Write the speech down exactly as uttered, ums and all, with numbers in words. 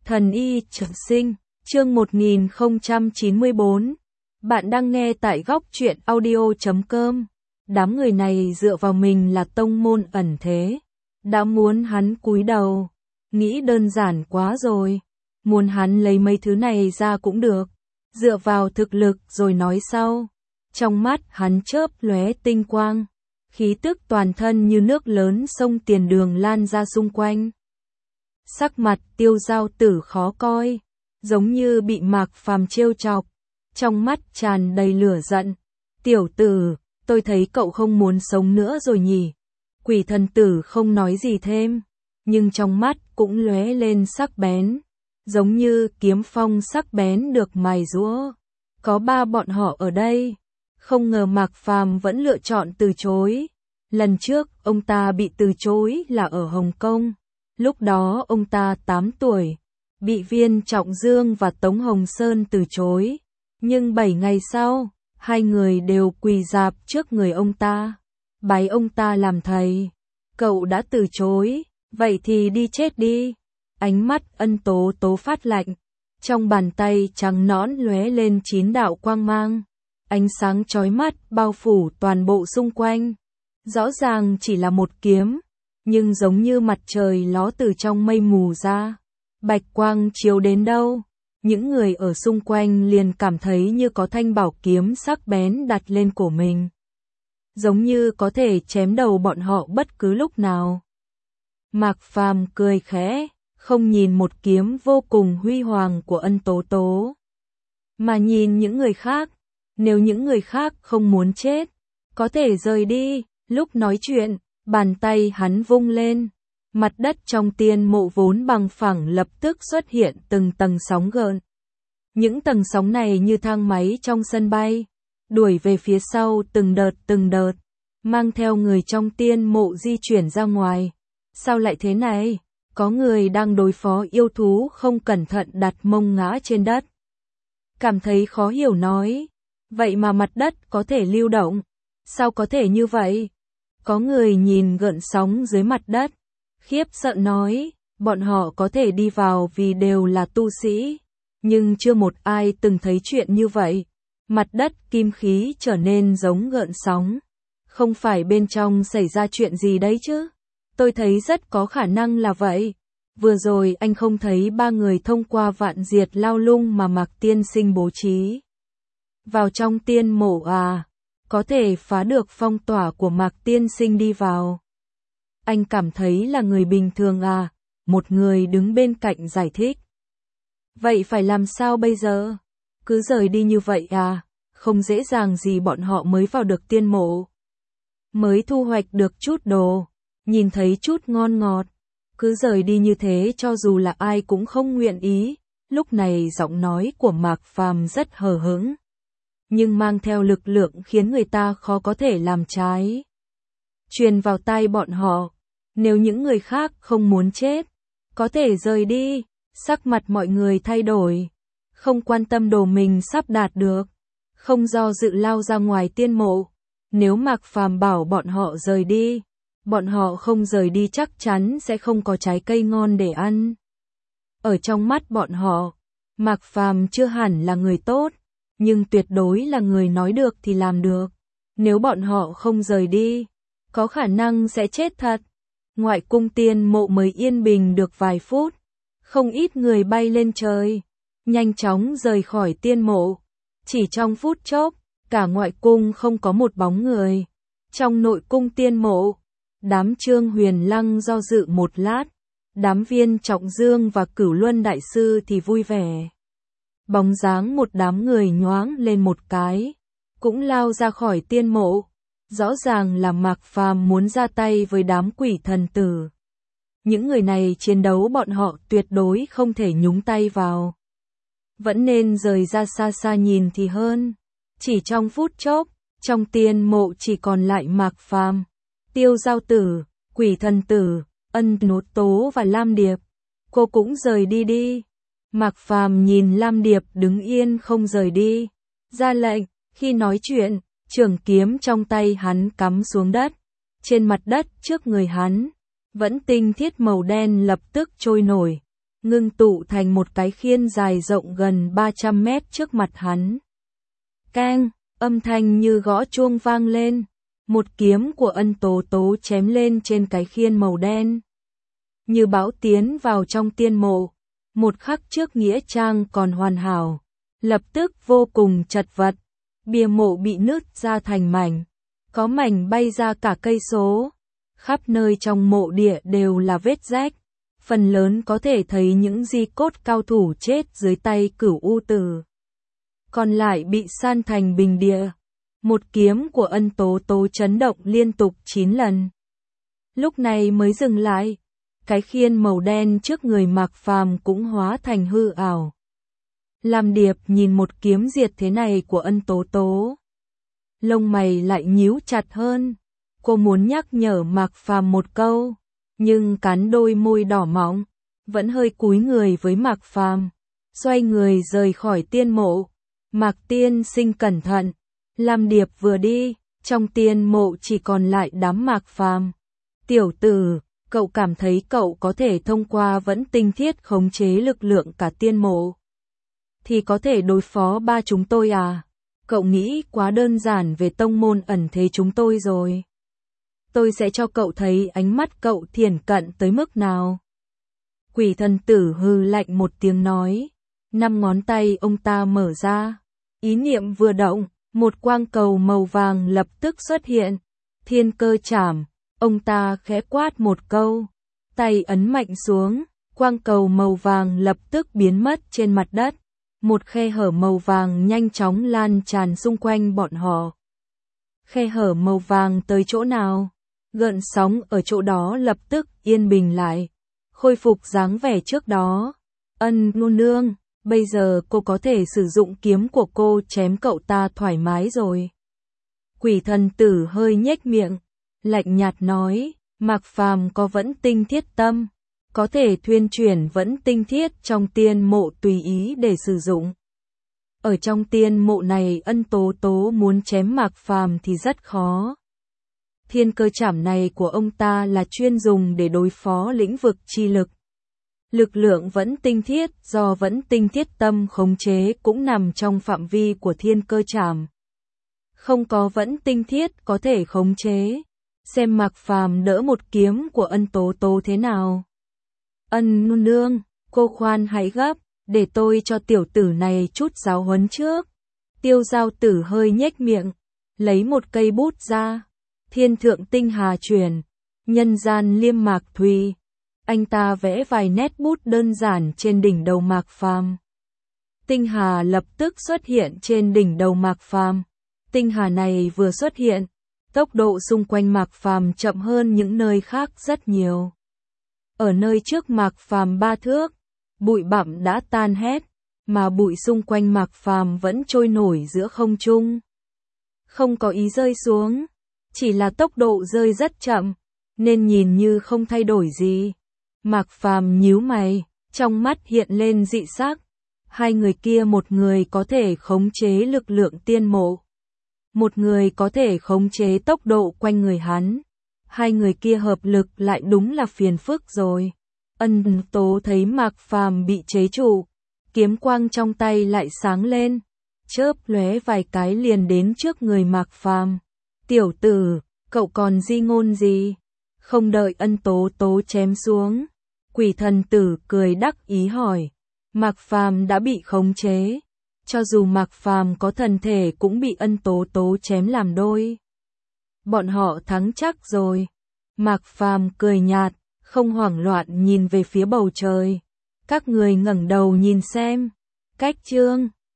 Thần y trường sinh, chương một nghìn không trăm chín mươi bốn. Bạn đang nghe tại góc truyện audio chấm com. Đám người này dựa vào mình là tông môn ẩn thế. Đã muốn hắn cúi đầu. Nghĩ đơn giản quá rồi. Muốn hắn lấy mấy thứ này ra cũng được. Dựa vào thực lực rồi nói sau. Trong mắt hắn chớp lóe tinh quang. Khí tức toàn thân như nước lớn sông tiền đường lan ra xung quanh. Sắc mặt Tiêu Giao Tử khó coi, giống như bị Mạc Phàm trêu chọc, trong mắt tràn đầy lửa giận. Tiểu tử, tôi thấy cậu không muốn sống nữa rồi nhỉ? Quỷ thần tử không nói gì thêm, nhưng trong mắt cũng lóe lên sắc bén, giống như kiếm phong sắc bén được mài giũa. Có ba bọn họ ở đây, không ngờ Mạc Phàm vẫn lựa chọn từ chối. Lần trước ông ta bị từ chối là ở Hồng Kông. Lúc đó ông ta tám tuổi, bị Viên Trọng Dương và Tống Hồng Sơn từ chối. Nhưng bảy ngày sau, hai người đều quỳ rạp trước người ông ta, bái ông ta làm thầy. Cậu đã từ chối, vậy thì đi chết đi. Ánh mắt Ân Tố Tố phát lạnh, trong bàn tay trắng nõn lóe lên chín đạo quang mang. Ánh sáng chói mắt bao phủ toàn bộ xung quanh. Rõ ràng chỉ là một kiếm, nhưng giống như mặt trời ló từ trong mây mù ra. Bạch quang chiếu đến đâu, những người ở xung quanh liền cảm thấy như có thanh bảo kiếm sắc bén đặt lên cổ mình. Giống như có thể chém đầu bọn họ bất cứ lúc nào. Mạc Phàm cười khẽ, không nhìn một kiếm vô cùng huy hoàng của Ân Tố Tố, mà nhìn những người khác. Nếu những người khác không muốn chết, có thể rời đi. Lúc nói chuyện, bàn tay hắn vung lên, mặt đất trong tiên mộ vốn bằng phẳng lập tức xuất hiện từng tầng sóng gợn. Những tầng sóng này như thang máy trong sân bay, đuổi về phía sau từng đợt từng đợt, mang theo người trong tiên mộ di chuyển ra ngoài. Sao lại thế này? Có người đang đối phó yêu thú không cẩn thận đặt mông ngã trên đất. Cảm thấy khó hiểu nói, vậy mà mặt đất có thể lưu động, sao có thể như vậy? Có người nhìn gợn sóng dưới mặt đất, khiếp sợ nói, bọn họ có thể đi vào vì đều là tu sĩ, nhưng chưa một ai từng thấy chuyện như vậy. Mặt đất kim khí trở nên giống gợn sóng, không phải bên trong xảy ra chuyện gì đấy chứ? Tôi thấy rất có khả năng là vậy. Vừa rồi anh không thấy ba người thông qua vạn diệt lao lung mà Mạc Tiên Sinh bố trí vào trong tiên mộ à? Có thể phá được phong tỏa của Mạc Tiên Sinh đi vào. Anh cảm thấy là người bình thường à? Một người đứng bên cạnh giải thích. Vậy phải làm sao bây giờ? Cứ rời đi như vậy à? Không dễ dàng gì bọn họ mới vào được tiên mộ. Mới thu hoạch được chút đồ, nhìn thấy chút ngon ngọt. Cứ rời đi như thế cho dù là ai cũng không nguyện ý. Lúc này giọng nói của Mạc Phàm rất hờ hững, nhưng mang theo lực lượng khiến người ta khó có thể làm trái. Truyền vào tai bọn họ, nếu những người khác không muốn chết, có thể rời đi. Sắc mặt mọi người thay đổi, không quan tâm đồ mình sắp đạt được, không do dự lao ra ngoài tiên mộ. Nếu Mạc Phàm bảo bọn họ rời đi, bọn họ không rời đi chắc chắn sẽ không có trái cây ngon để ăn. Ở trong mắt bọn họ, Mạc Phàm chưa hẳn là người tốt, nhưng tuyệt đối là người nói được thì làm được. Nếu bọn họ không rời đi, có khả năng sẽ chết thật. Ngoại cung tiên mộ mới yên bình được vài phút, không ít người bay lên trời, nhanh chóng rời khỏi tiên mộ. Chỉ trong phút chốc, cả ngoại cung không có một bóng người. Trong nội cung tiên mộ, đám Trương Huyền Lăng do dự một lát, đám Viên Trọng Dương và Cửu Luân Đại Sư thì vui vẻ. Bóng dáng một đám người nhoáng lên một cái, cũng lao ra khỏi tiên mộ. Rõ ràng là Mạc Phàm muốn ra tay với đám quỷ thần tử. Những người này chiến đấu bọn họ tuyệt đối không thể nhúng tay vào. Vẫn nên rời ra xa xa nhìn thì hơn. Chỉ trong phút chốc, trong tiên mộ chỉ còn lại Mạc Phàm, Tiêu Giao Tử, Quỷ Thần Tử, Ân Tố Tố và Lam Điệp. Cô cũng rời đi đi. Mạc Phàm nhìn Lam Điệp đứng yên không rời đi, ra lệnh. Khi nói chuyện, trường kiếm trong tay hắn cắm xuống đất. Trên mặt đất trước người hắn, vẫn tinh thiết màu đen lập tức trôi nổi. ngưng tụ thành một cái khiên dài rộng gần ba trăm mét trước mặt hắn. Keng, âm thanh như gõ chuông vang lên, một kiếm của Ân Tố Tố chém lên trên cái khiên màu đen. Như bão tiến vào trong tiên mộ, một khắc trước nghĩa trang còn hoàn hảo, lập tức vô cùng chật vật, bia mộ bị nứt ra thành mảnh, có mảnh bay ra cả cây số, khắp nơi trong mộ địa đều là vết rách, phần lớn có thể thấy những di cốt cao thủ chết dưới tay Cửu U Tử. Còn lại bị san thành bình địa. Một kiếm của Ân Tố Tố chấn động liên tục chín lần. Lúc này mới dừng lại, cái khiên màu đen trước người Mạc Phàm cũng hóa thành hư ảo. Lam Điệp nhìn một kiếm diệt thế này của Ân Tố Tố, lông mày lại nhíu chặt hơn. Cô muốn nhắc nhở Mạc Phàm một câu, nhưng cắn đôi môi đỏ mọng, vẫn hơi cúi người với Mạc Phàm, xoay người rời khỏi tiên mộ. Mạc tiên sinh cẩn thận. Lam Điệp vừa đi, trong tiên mộ chỉ còn lại đám Mạc Phàm. Tiểu tử, cậu cảm thấy cậu có thể thông qua vẫn tinh thiết khống chế lực lượng cả tiên mộ, thì có thể đối phó ba chúng tôi à? Cậu nghĩ quá đơn giản về tông môn ẩn thế chúng tôi rồi. Tôi sẽ cho cậu thấy ánh mắt cậu thiển cận tới mức nào. Quỷ thần tử hừ lạnh một tiếng nói. Năm ngón tay ông ta mở ra. Ý niệm vừa động, một quang cầu màu vàng lập tức xuất hiện. Thiên cơ trảm, ông ta khẽ quát một câu. Tay ấn mạnh xuống, quang cầu màu vàng lập tức biến mất trên mặt đất. Một khe hở màu vàng nhanh chóng lan tràn xung quanh bọn họ. Khe hở màu vàng tới chỗ nào? Gợn sóng ở chỗ đó lập tức yên bình lại, khôi phục dáng vẻ trước đó. Ân Nhu Nương, bây giờ cô có thể sử dụng kiếm của cô chém cậu ta thoải mái rồi. Quỷ thần tử hơi nhếch miệng, lạnh nhạt nói, Mạc Phàm có vẫn tinh thiết tâm, có thể thuyên chuyển vẫn tinh thiết trong tiên mộ tùy ý để sử dụng. Ở trong tiên mộ này Ân Tố Tố muốn chém Mạc Phàm thì rất khó. Thiên cơ trảm này của ông ta là chuyên dùng để đối phó lĩnh vực chi lực. Lực lượng vẫn tinh thiết do vẫn tinh thiết tâm khống chế cũng nằm trong phạm vi của thiên cơ trảm. Không có vẫn tinh thiết có thể khống chế. Xem Mạc Phàm đỡ một kiếm của Ân Tố Tố thế nào. Ân Nhu Nương, cô khoan hãy gấp, để tôi cho tiểu tử này chút giáo huấn trước. Tiêu Giao Tử hơi nhếch miệng, lấy một cây bút ra. Thiên thượng tinh hà truyền, nhân gian liêm mạc thùy. Anh ta vẽ vài nét bút đơn giản trên đỉnh đầu Mạc Phàm. Tinh hà lập tức xuất hiện trên đỉnh đầu Mạc Phàm. Tinh hà này vừa xuất hiện, tốc độ xung quanh Mạc Phàm chậm hơn những nơi khác rất nhiều. Ở nơi trước Mạc Phàm ba thước, bụi bặm đã tan hết, mà bụi xung quanh Mạc Phàm vẫn trôi nổi giữa không trung. Không có ý rơi xuống, chỉ là tốc độ rơi rất chậm, nên nhìn như không thay đổi gì. Mạc Phàm nhíu mày, trong mắt hiện lên dị sắc. Hai người kia một người có thể khống chế lực lượng tiên mộ, một người có thể khống chế tốc độ quanh người hắn. Hai người kia hợp lực lại đúng là phiền phức rồi. Ân Tố thấy Mạc Phàm bị chế trụ, kiếm quang trong tay lại sáng lên, chớp lóe vài cái liền đến trước người Mạc Phàm. Tiểu tử, cậu còn di ngôn gì? Không đợi Ân Tố Tố chém xuống, quỷ thần tử cười đắc ý hỏi. Mạc Phàm đã bị khống chế, cho dù Mạc Phàm có thần thể cũng bị Ân Tố Tố chém làm đôi. Bọn họ thắng chắc rồi. Mạc Phàm cười nhạt, không hoảng loạn nhìn về phía bầu trời. Các người ngẩng đầu nhìn xem. Cách chương